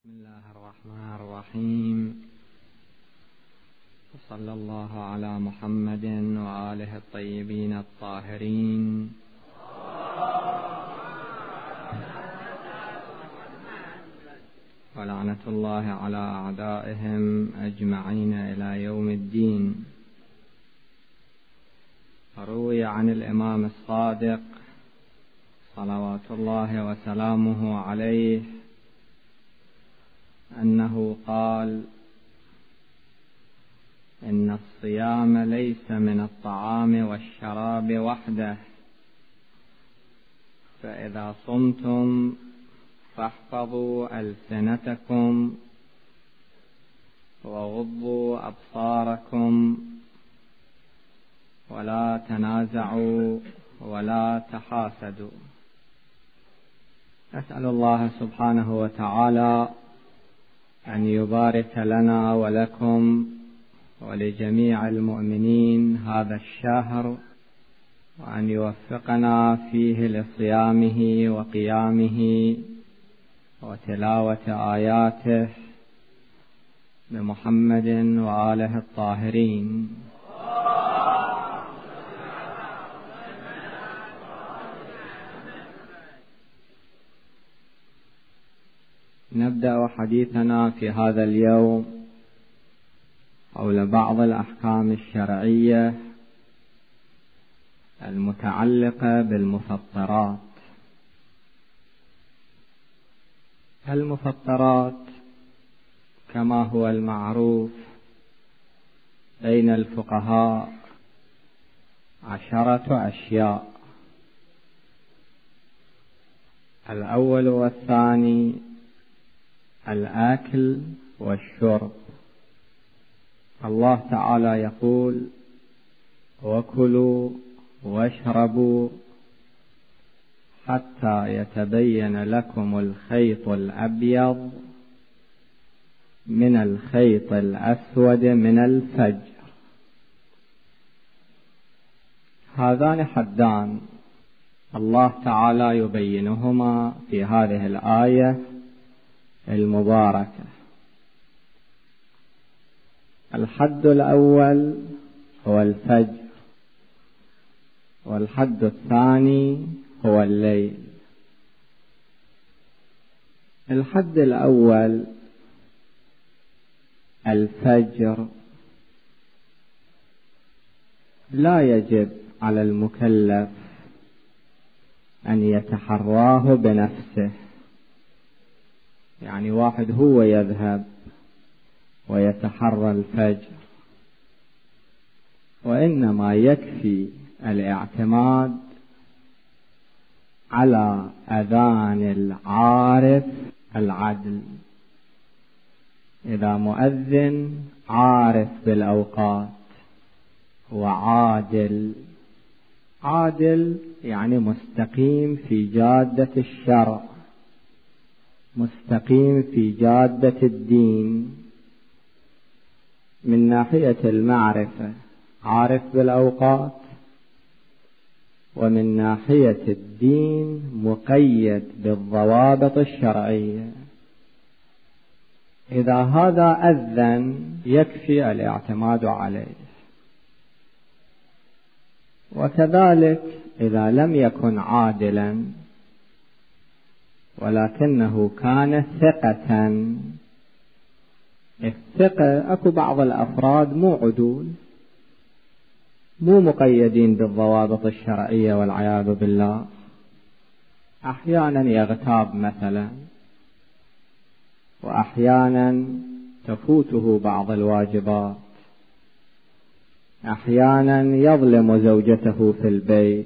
بسم الله الرحمن الرحيم، وصلى الله على محمد وآله الطيبين الطاهرين، ولعنة الله على أعدائهم أجمعين إلى يوم الدين. روي عن الإمام الصادق صلوات الله وسلامه عليه أنه قال: إن الصيام ليس من الطعام والشراب وحده، فإذا صمتم فاحفظوا ألسنتكم وغضوا أبصاركم ولا تنازعوا ولا تحاسدوا. أسأل الله سبحانه وتعالى أن يبارك لنا ولكم ولجميع المؤمنين هذا الشهر، وأن يوفقنا فيه لصيامه وقيامه وتلاوة آياته بمحمد وآله الطاهرين. نبدأ حديثنا في هذا اليوم حول بعض الأحكام الشرعية المتعلقة بالمفطرات. المفطرات كما هو المعروف بين الفقهاء 10 أشياء. الأول والثاني الأكل والشرب. الله تعالى يقول: وكلوا واشربوا حتى يتبين لكم الخيط الأبيض من الخيط الأسود من الفجر. هذان حدان الله تعالى يبينهما في هذه الآية المباركة. الحد الأول هو الفجر، والحد الثاني هو الليل. الحد الأول الفجر، لا يجب على المكلف أن يتحراه بنفسه، يعني واحد هو يذهب ويتحرى الفجر، وإنما يكفي الاعتماد على أذان العارف العدل. إذا مؤذن عارف بالأوقات وعادل، عادل يعني مستقيم في جادة الشرع، مستقيم في جادة الدين، من ناحية المعرفة عارف بالأوقات، ومن ناحية الدين مقيد بالضوابط الشرعية. إذا هذا أذن يكفي الاعتماد عليه. وكذلك إذا لم يكن عادلا ولكنه كان ثقة. الثقة أكو بعض الأفراد مو عدول، مو مقيدين بالضوابط الشرعية والعياذ بالله، أحيانا يغتاب مثلا، وأحيانا تفوته بعض الواجبات، أحيانا يظلم زوجته في البيت،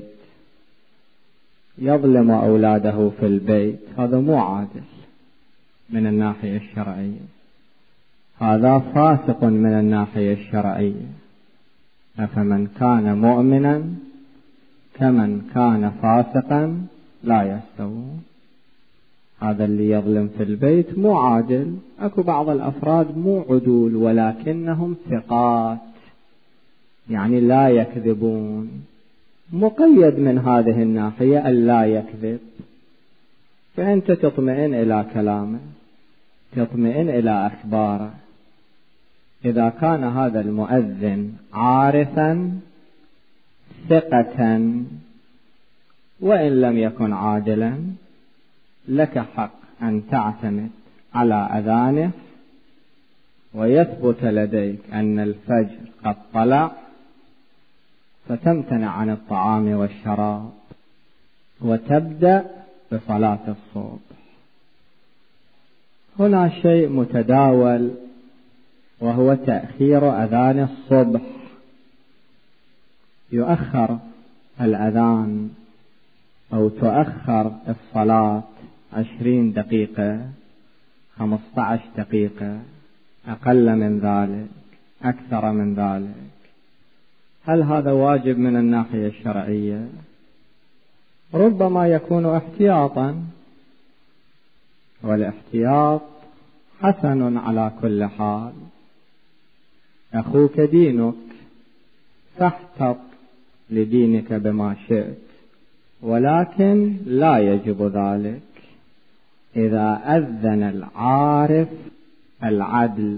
يظلم أولاده في البيت. هذا مو عادل من الناحية الشرعية، هذا فاسق من الناحية الشرعية. أفمن كان مؤمنا كمن كان فاسقا لا يستوون. هذا اللي يظلم في البيت مو عادل. أكو بعض الأفراد مو عدول ولكنهم ثقات، يعني لا يكذبون، مقيد من هذه الناحية أن لا يكذب، فأنت تطمئن إلى كلامه. تطمئن إلى أخباره. إذا كان هذا المؤذن عارفا ثقة وإن لم يكن عادلا، لك حق أن تعتمد على أذانه، ويثبت لديك أن الفجر قد طلع، فتمتنع عن الطعام والشراب وتبدأ بصلاة الصبح. هنا شيء متداول، وهو تأخير أذان الصبح. يؤخر الأذان أو تؤخر الصلاة 20 دقيقة، 15 دقيقة، أقل من ذلك، أكثر من ذلك. هل هذا واجب من الناحية الشرعية؟ ربما يكون احتياطا، والاحتياط حسن على كل حال. أخوك دينك، فاحتط لدينك بما شئت، ولكن لا يجب ذلك. إذا أذن العارف العدل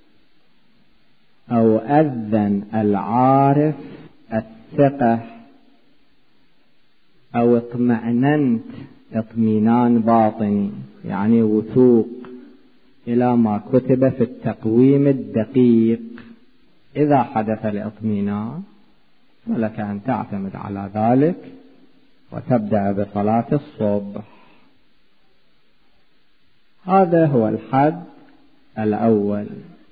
أو أذن العارف الثقة، أو اطمأننت اطمئنان باطني، يعني وثوق إلى ما كتب في التقويم الدقيق، إذا حدث الاطمئنان فلك أن تعتمد على ذلك وتبدأ بصلاة الصبح. هذا هو الحد الأول.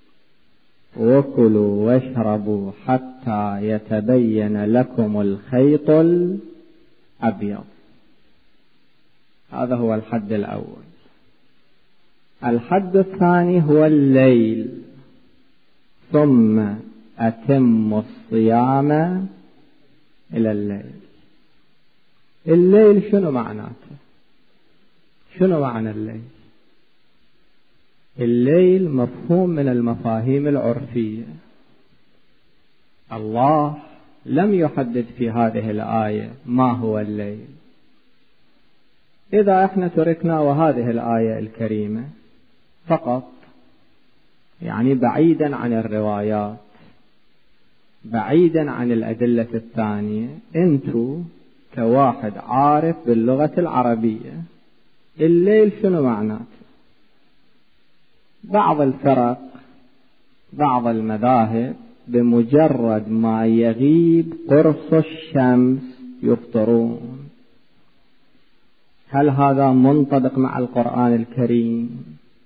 وكلوا واشربوا حتى يتبين لكم الخيط الأبيض. هذا هو الحد الأول. الحد الثاني هو الليل. ثم أتم الصيام إلى الليل. الليل شنو معناته؟ شنو معنى الليل؟ الليل مفهوم من المفاهيم العرفية. الله لم يحدد في هذه الآية ما هو الليل. إذا احنا تركنا وهذه الآية الكريمة فقط، يعني بعيدا عن الروايات، بعيدا عن الأدلة الثانية، انتو كواحد عارف باللغة العربية الليل شنو معناته؟ بعض الفرق، بعض المذاهب، بمجرد ما يغيب قرص الشمس يفطرون. هل هذا منطبق مع القرآن الكريم؟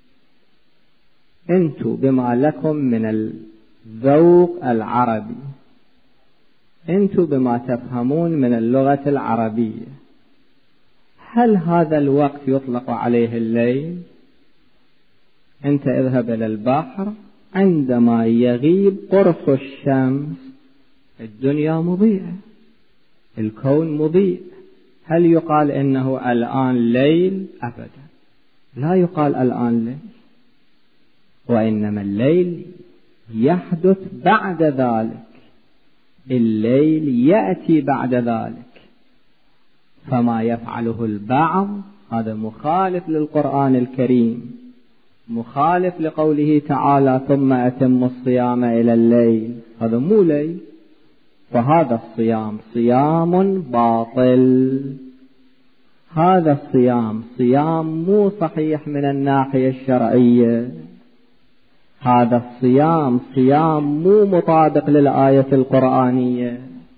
انتوا بما لكم من الذوق العربي، انتوا بما تفهمون من اللغة العربية، هل هذا الوقت يطلق عليه الليل؟ انت اذهب الى البحر، عندما يغيب قرص الشمس الدنيا مضيئة، الكون مضيء. هل يقال انه الآن ليل؟ ابدا، لا يقال الآن ليل، وإنما الليل يحدث بعد ذلك، الليل يأتي بعد ذلك. فما يفعله البعض هذا مخالف للقرآن الكريم، مخالف لقوله تعالى ثم أتم الصيام إلى الليل. هذا مو ليل، فهذا الصيام صيام باطل. هذا الصيام صيام مو صحيح من الناحية الشرعية. هذا الصيام صيام مو مطابق للآية القرآنية،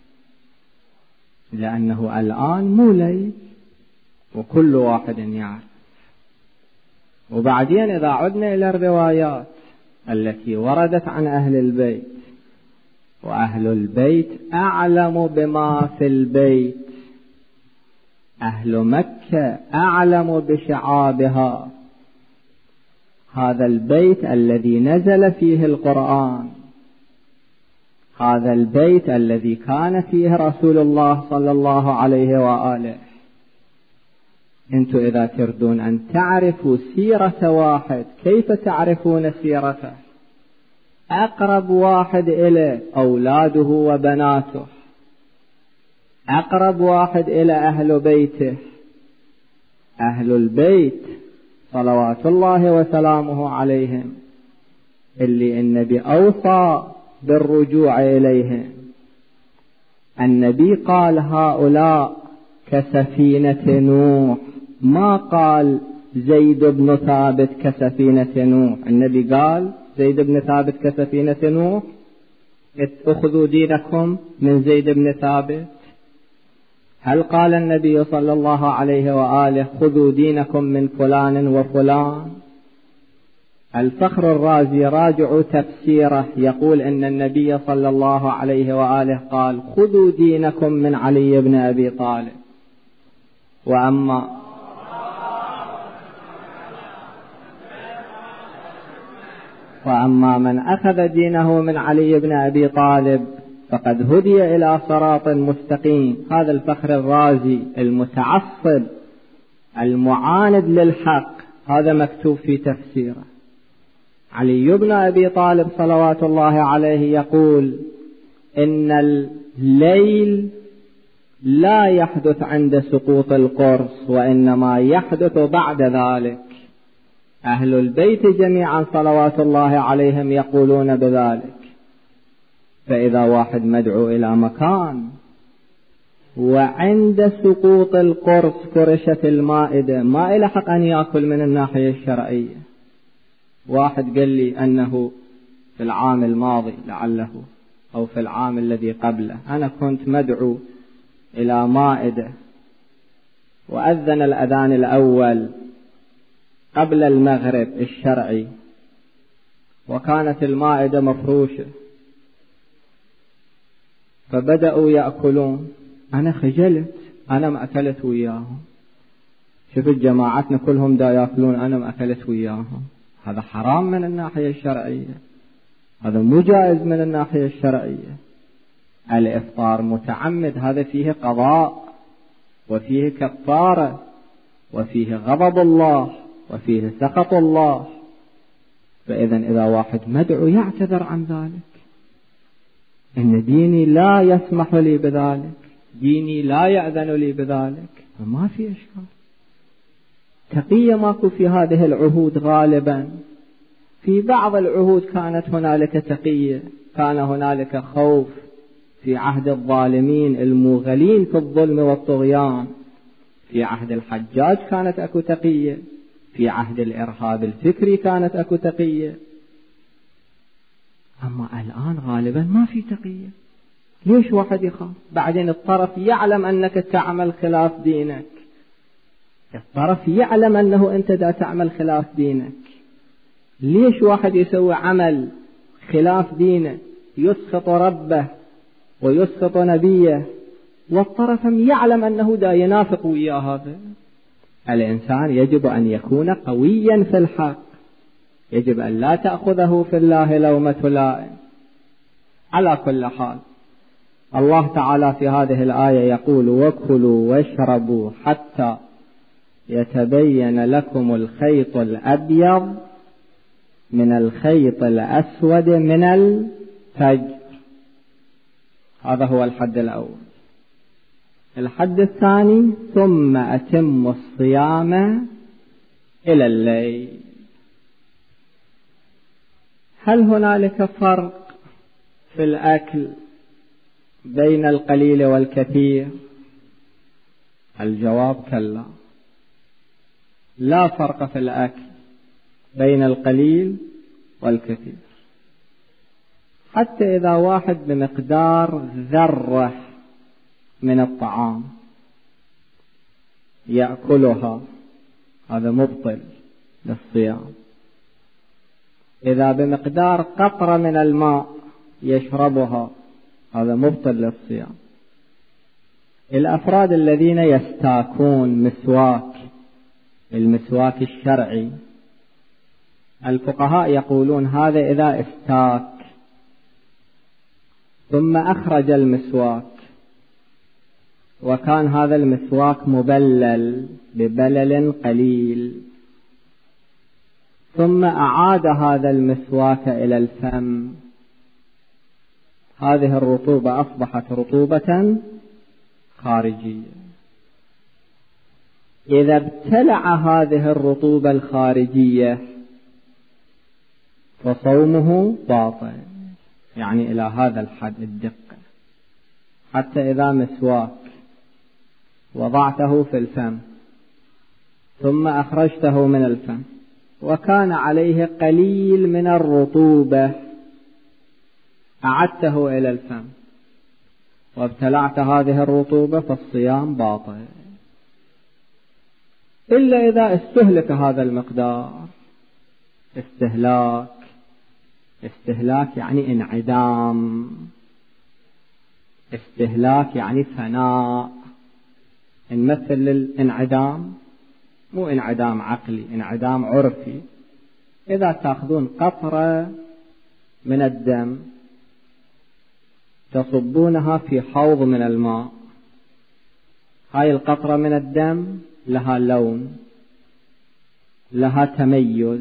لأنه الآن مو ليل وكل واحد يعرف. وبعدين إذا عدنا إلى الروايات التي وردت عن أهل البيت، وأهل البيت أعلم بما في البيت، أهل مكة أعلم بشعابها. هذا البيت الذي نزل فيه القرآن، هذا البيت الذي كان فيه رسول الله صلى الله عليه وآله. انتم إذا تردون أن تعرفوا سيرة واحد، كيف تعرفون سيرته؟ أقرب واحد إليه أولاده وبناته، أقرب واحد إلى أهل بيته. أهل البيت صلوات الله وسلامه عليهم اللي النبي أوصى بالرجوع إليهم. النبي قال هؤلاء كسفينة نوح، ما قال زيد بن ثابت كسفينة نوح. النبي قال زيد بن ثابت كسفينة نوح، اتخذوا دينكم من زيد بن ثابت. هل قال النبي صلى الله عليه وآله خذوا دينكم من فلان وفلان؟ الفخر الرازي راجع تفسيره يقول إن النبي صلى الله عليه وآله قال خذوا دينكم من علي بن أبي طالب. وأما من أخذ دينه من علي بن أبي طالب فقد هدي إلى صراط مستقيم. هذا الفخر الرازي المتعصب المعاند للحق، هذا مكتوب في تفسيره. علي بن أبي طالب صلوات الله عليه يقول إن الليل لا يحدث عند سقوط القرص، وإنما يحدث بعد ذلك. أهل البيت جميعا صلوات الله عليهم يقولون بذلك. فإذا واحد مدعو إلى مكان وعند سقوط القرص فرشت المائدة، ما إلى حق أن يأكل من الناحية الشرعية. واحد قال لي أنه في العام الماضي لعله أو في العام الذي قبله أنا كنت مدعو إلى مائدة وأذن الأذان الأول قبل المغرب الشرعي، وكانت المائدة مفروشة، فبدأوا يأكلون. أنا خجلت، أنا ما أكلت وياهم. شفت جماعتنا كلهم دا يأكلون، أنا ما أكلت وياهم. هذا حرام من الناحية الشرعية، هذا مو جائز من الناحية الشرعية. الإفطار متعمد هذا فيه قضاء وفيه كفارة وفيه غضب الله وفيه سخط الله. فإذا إذا واحد مدعو يعتذر عن ذلك، إن ديني لا يسمح لي بذلك، ديني لا يأذن لي بذلك، فما في إشكال. تقية ماكو في هذه العهود غالبا. في بعض العهود كانت هنالك تقية، كان هنالك خوف في عهد الظالمين الموغلين في الظلم والطغيان. في عهد الحجاج كانت أكو تقية، في عهد الإرهاب الفكري كانت أكو تقية. أما الآن غالبا ما في تقية. ليش واحد يخاف؟ بعدين الطرف يعلم أنك تعمل خلاف دينك، الطرف يعلم أنه أنت دا تعمل خلاف دينك. ليش واحد يسوي عمل خلاف دينه يسخط ربه ويسخط نبيه والطرف يعلم أنه دا ينافق وياه؟ هذا الإنسان يجب أن يكون قويا في الحق، يجب أن لا تأخذه في الله لومة لائم. على كل حال الله تعالى في هذه الآية يقول وكلوا واشربوا حتى يتبين لكم الخيط الأبيض من الخيط الأسود من الفجر. هذا هو الحد الأول. الحد الثاني ثم أتموا الصيام إلى الليل. هل هنالك فرق في الأكل بين القليل والكثير؟ الجواب كلا، لا فرق في الأكل بين القليل والكثير. حتى إذا واحد بمقدار ذرة من الطعام يأكلها هذا مبطل للصيام. إذا بمقدار قطرة من الماء يشربها هذا مبطل للصيام. الأفراد الذين يستاكون مسواك، المسواك الشرعي، الفقهاء يقولون هذا إذا استاك ثم أخرج المسواك وكان هذا المسواك مبلل ببلل قليل ثم أعاد هذا المسواك إلى الفم، هذه الرطوبة أصبحت رطوبة خارجية. إذا ابتلع هذه الرطوبة الخارجية فصومه باطل، يعني إلى هذا الحد الدقة. حتى إذا مسواك وضعته في الفم ثم أخرجته من الفم وكان عليه قليل من الرطوبة أعدته إلى الفم وابتلعت هذه الرطوبة فالصيام باطل، إلا إذا استهلك هذا المقدار. استهلاك يعني انعدام، استهلاك يعني فناء. نمثل الانعدام مو انعدام عقلي، انعدام عرفي. إذا تأخذون قطرة من الدم تصبونها في حوض من الماء، هاي القطرة من الدم لها لون، لها تميز.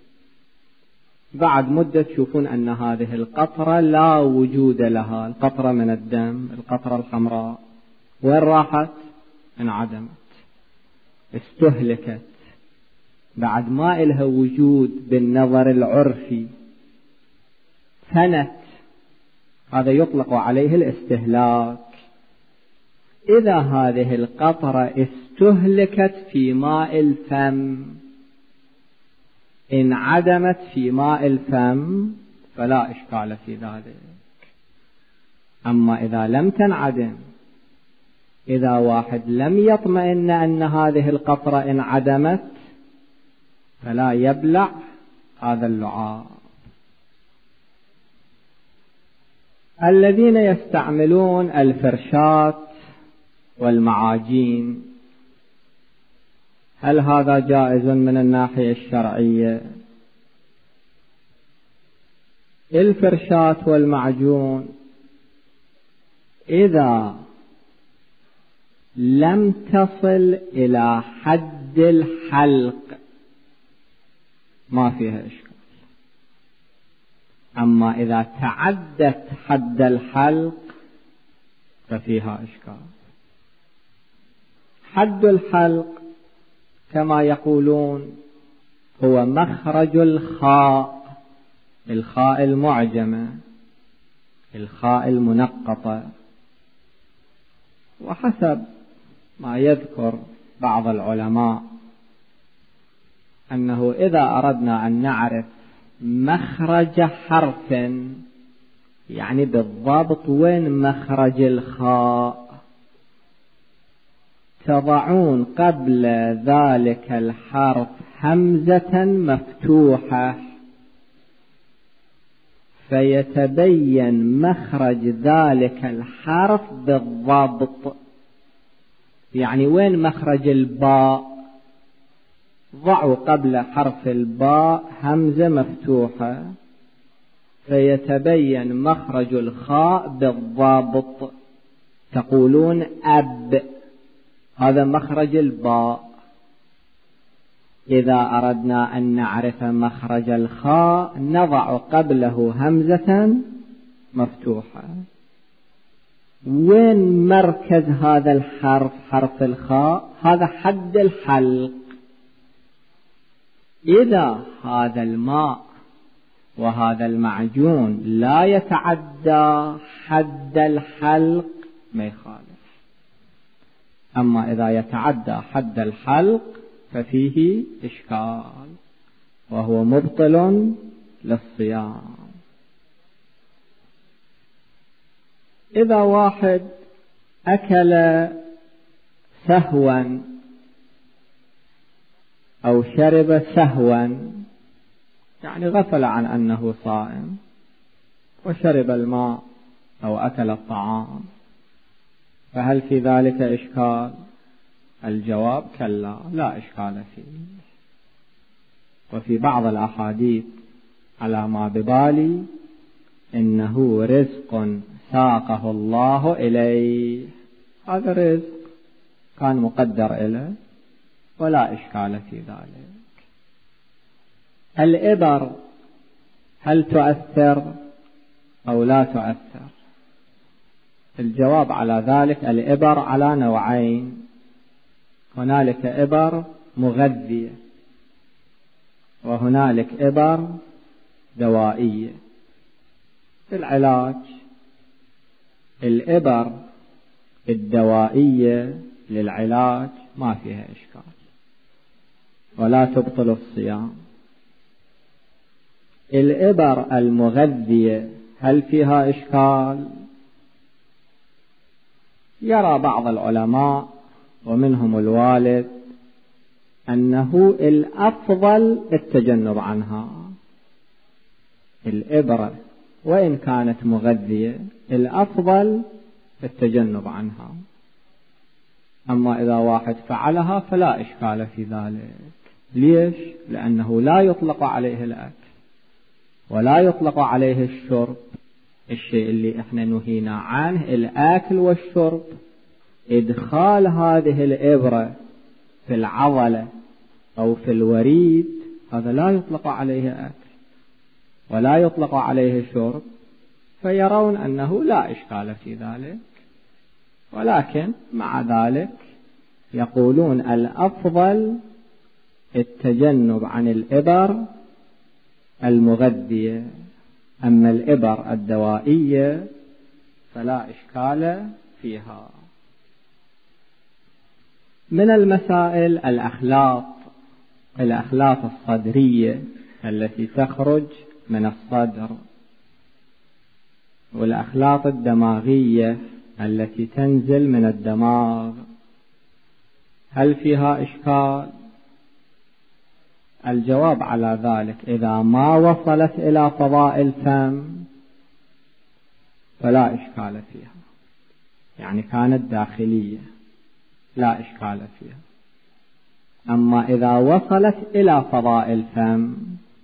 بعد مدة تشوفون أن هذه القطرة لا وجود لها، القطرة من الدم، القطرة الحمراء، وين راحت؟ انعدمت، استهلكت، بعد ما إلها وجود بالنظر العرفي، فنت. هذا يطلق عليه الاستهلاك. إذا هذه القطرة استهلكت في ماء الفم، انعدمت في ماء الفم، فلا إشكال في ذلك. أما إذا لم تنعدم، إذا واحد لم يطمئن أن هذه القطرة انعدمت، فلا يبلع هذا اللعاب. الذين يستعملون الفرشات والمعاجين، هل هذا جائز من الناحية الشرعية؟ الفرشات والمعجون إذا لم تصل إلى حد الحلق ما فيها إشكال، أما إذا تعدت حد الحلق ففيها إشكال. حد الحلق كما يقولون هو مخرج الخاء، الخاء المعجمة، الخاء المنقطة. وحسب ما يذكر بعض العلماء أنه إذا أردنا أن نعرف مخرج حرف، يعني بالضبط وين مخرج الخاء، تضعون قبل ذلك الحرف همزة مفتوحة فيتبين مخرج ذلك الحرف بالضبط. يعني وين مخرج الباء، ضعوا قبل حرف الباء همزة مفتوحة فيتبين مخرج الخاء بالضبط. تقولون أب، هذا مخرج الباء. إذا أردنا أن نعرف مخرج الخاء نضع قبله همزة مفتوحة. وين مركز هذا الحرف، حرف الخاء؟ هذا حد الحلق. إذا هذا الماء وهذا المعجون لا يتعدى حد الحلق ما يخالف، أما إذا يتعدى حد الحلق ففيه إشكال وهو مبطل للصيام. إذا واحد أكل سهوا أو شرب سهوا، يعني غفل عن أنه صائم وشرب الماء أو أكل الطعام، فهل في ذلك إشكال؟ الجواب كلا، لا إشكال فيه. وفي بعض الأحاديث على ما ببالي إنه رزق ساقه الله إليه، هذا رزق كان مقدر إليه ولا إشكال في ذلك. الإبر هل تؤثر أو لا تؤثر؟ الجواب على ذلك الإبر على نوعين. هنالك إبر مغذية وهنالك إبر دوائية. في العلاج الإبر الدوائية للعلاج ما فيها إشكال ولا تبطل الصيام. الإبر المغذية هل فيها إشكال؟ يرى بعض العلماء ومنهم الوالد أنه الأفضل التجنب عنها. الإبرة وإن كانت مغذية الأفضل التجنب عنها، أما إذا واحد فعلها فلا إشكال في ذلك. ليش؟ لأنه لا يطلق عليه الأكل ولا يطلق عليه الشرب. الشيء اللي احنا نهينا عنه الأكل والشرب. إدخال هذه الإبرة في العضلة أو في الوريد هذا لا يطلق عليه أكل ولا يطلق عليه شرب، فيرون أنه لا إشكال في ذلك. ولكن مع ذلك يقولون الأفضل التجنب عن الإبر المغذية، أما الإبر الدوائية فلا إشكال فيها. من المسائل الأخلاط الصدرية التي تخرج من الصدر، والأخلاط الدماغية التي تنزل من الدماغ، هل فيها إشكال؟ الجواب على ذلك إذا ما وصلت إلى فضاء الفم فلا إشكال فيها، يعني كانت داخلية لا إشكال فيها. أما إذا وصلت إلى فضاء الفم،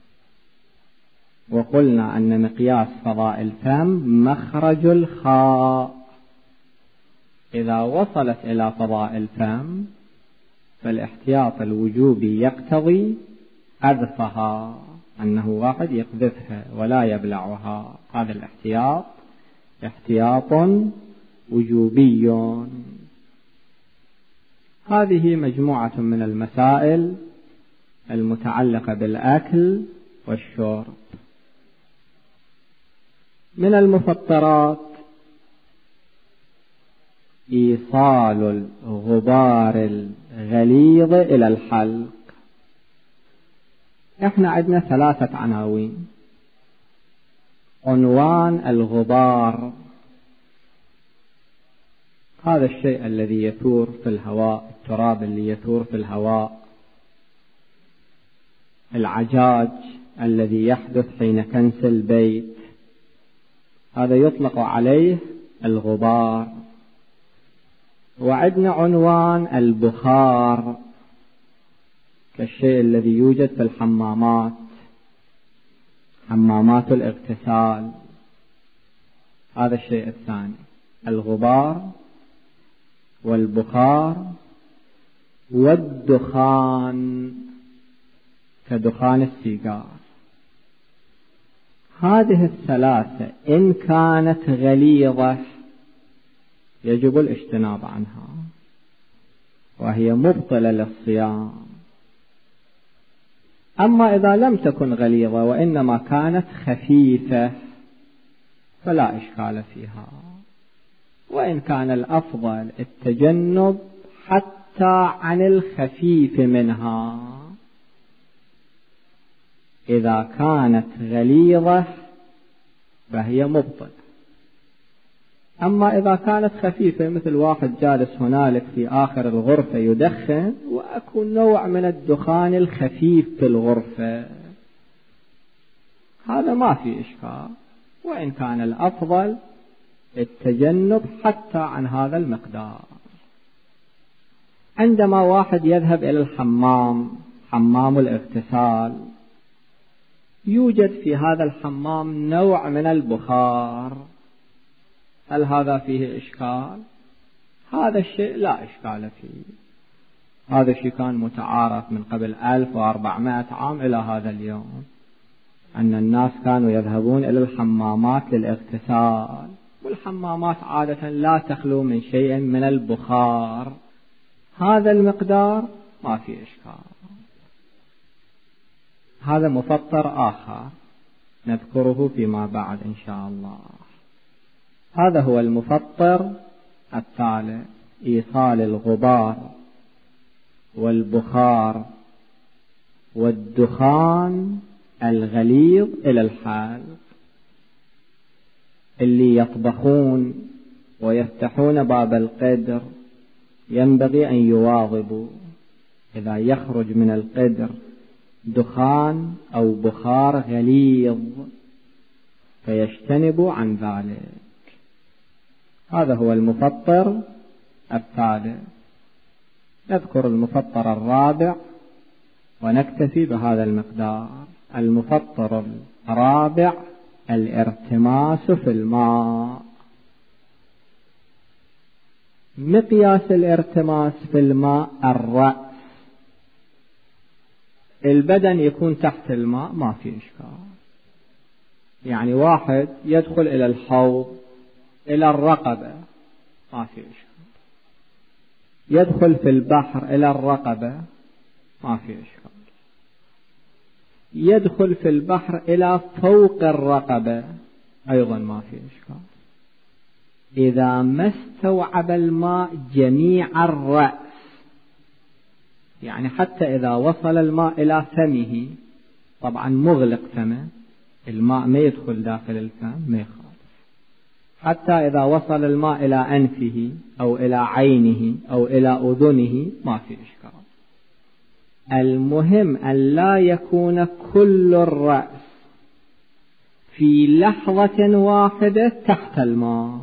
وقلنا أن مقياس فضاء الفم مخرج الخاء، إذا وصلت إلى فضاء الفم فالاحتياط الوجوبي يقتضي حذفها، أنه واحد يقذفها ولا يبلعها. هذا الاحتياط احتياط وجوبي. هذه مجموعة من المسائل المتعلقة بالأكل والشرب. من المفطرات إيصال الغبار الغليظ إلى الحلق. احنا عندنا 3 عناوين. عنوان الغبار، هذا الشيء الذي يثور في الهواء، التراب اللي يثور في الهواء، العجاج الذي يحدث حين كنس البيت، هذا يطلق عليه الغبار. وعندنا عنوان البخار كالشيء الذي يوجد في الحمامات، حمامات الاغتسال، هذا الشيء الثاني. الغبار والبخار والدخان كدخان السيجار، هذه ال3 إن كانت غليظة يجب الاجتناب عنها وهي مبطلة للصيام. أما إذا لم تكن غليظة وإنما كانت خفيفة فلا إشكال فيها، وإن كان الأفضل التجنب حتى عن الخفيف منها. إذا كانت غليظة فهي مبطلة. أما إذا كانت خفيفة مثل واحد جالس هنالك في آخر الغرفة يدخن وأكو نوع من الدخان الخفيف في الغرفة، هذا ما في إشكال، وإن كان الأفضل التجنب حتى عن هذا المقدار. عندما واحد يذهب إلى الحمام، حمام الاغتسال، يوجد في هذا الحمام نوع من البخار، هل هذا فيه إشكال؟ هذا الشيء لا إشكال فيه. هذا الشيء كان متعارف من قبل 1400 عام إلى هذا اليوم، أن الناس كانوا يذهبون إلى الحمامات للاغتسال، والحمامات عادة لا تخلو من شيء من البخار. هذا المقدار ما في إشكال. هذا مفطر آخر نذكره فيما بعد إن شاء الله. هذا هو المفطر الثالث، إيصال الغبار والبخار والدخان الغليظ إلى الحلق. اللي يطبخون ويفتحون باب القدر ينبغي أن يواظبوا إذا يخرج من القدر دخان أو بخار غليظ فيجتنبوا عن ذلك. هذا هو المفطر الثالث. نذكر المفطر الرابع ونكتفي بهذا المقدار. المفطر الرابع الارتماس في الماء. مقياس الارتماس في الماء الرأس. البدن يكون تحت الماء ما في إشكال، يعني واحد يدخل إلى الحوض إلى الرقبة ما في إشكال، يدخل في البحر إلى الرقبة ما في إشكال، يدخل في البحر إلى فوق الرقبة أيضا ما في إشكال، إذا ما استوعب الماء جميع الرأس، يعني حتى إذا وصل الماء إلى فمه، طبعا مغلق فمه الماء ما يدخل داخل الفم ما يخالف، حتى إذا وصل الماء إلى أنفه أو إلى عينه أو إلى أذنه ما في إشكال. المهم أن لا يكون كل الرأس في لحظة واحدة تحت الماء،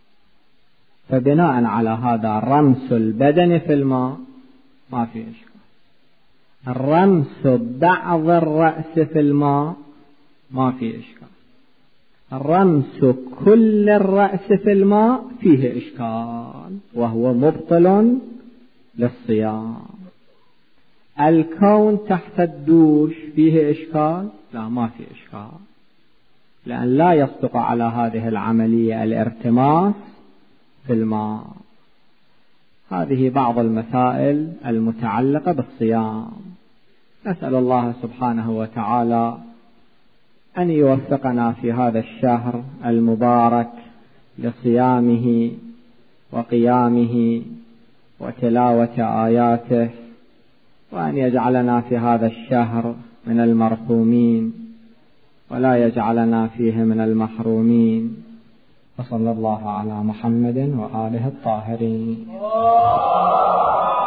فبناء على هذا رمس البدن في الماء ما في إشكال، رمس بعض الرأس في الماء ما في إشكال، رمس كل الرأس في الماء فيه إشكال وهو مبطل للصيام. الكون تحت الدوش فيه إشكال؟ لا ما في إشكال، لأن لا يصدق على هذه العملية الارتماس في الماء. هذه بعض المسائل المتعلقة بالصيام. نسأل الله سبحانه وتعالى أن يوفقنا في هذا الشهر المبارك لصيامه وقيامه وتلاوة آياته، وأن يجعلنا في هذا الشهر من المرحومين ولا يجعلنا فيه من المحرومين. وصلى الله على محمد وآله الطاهرين.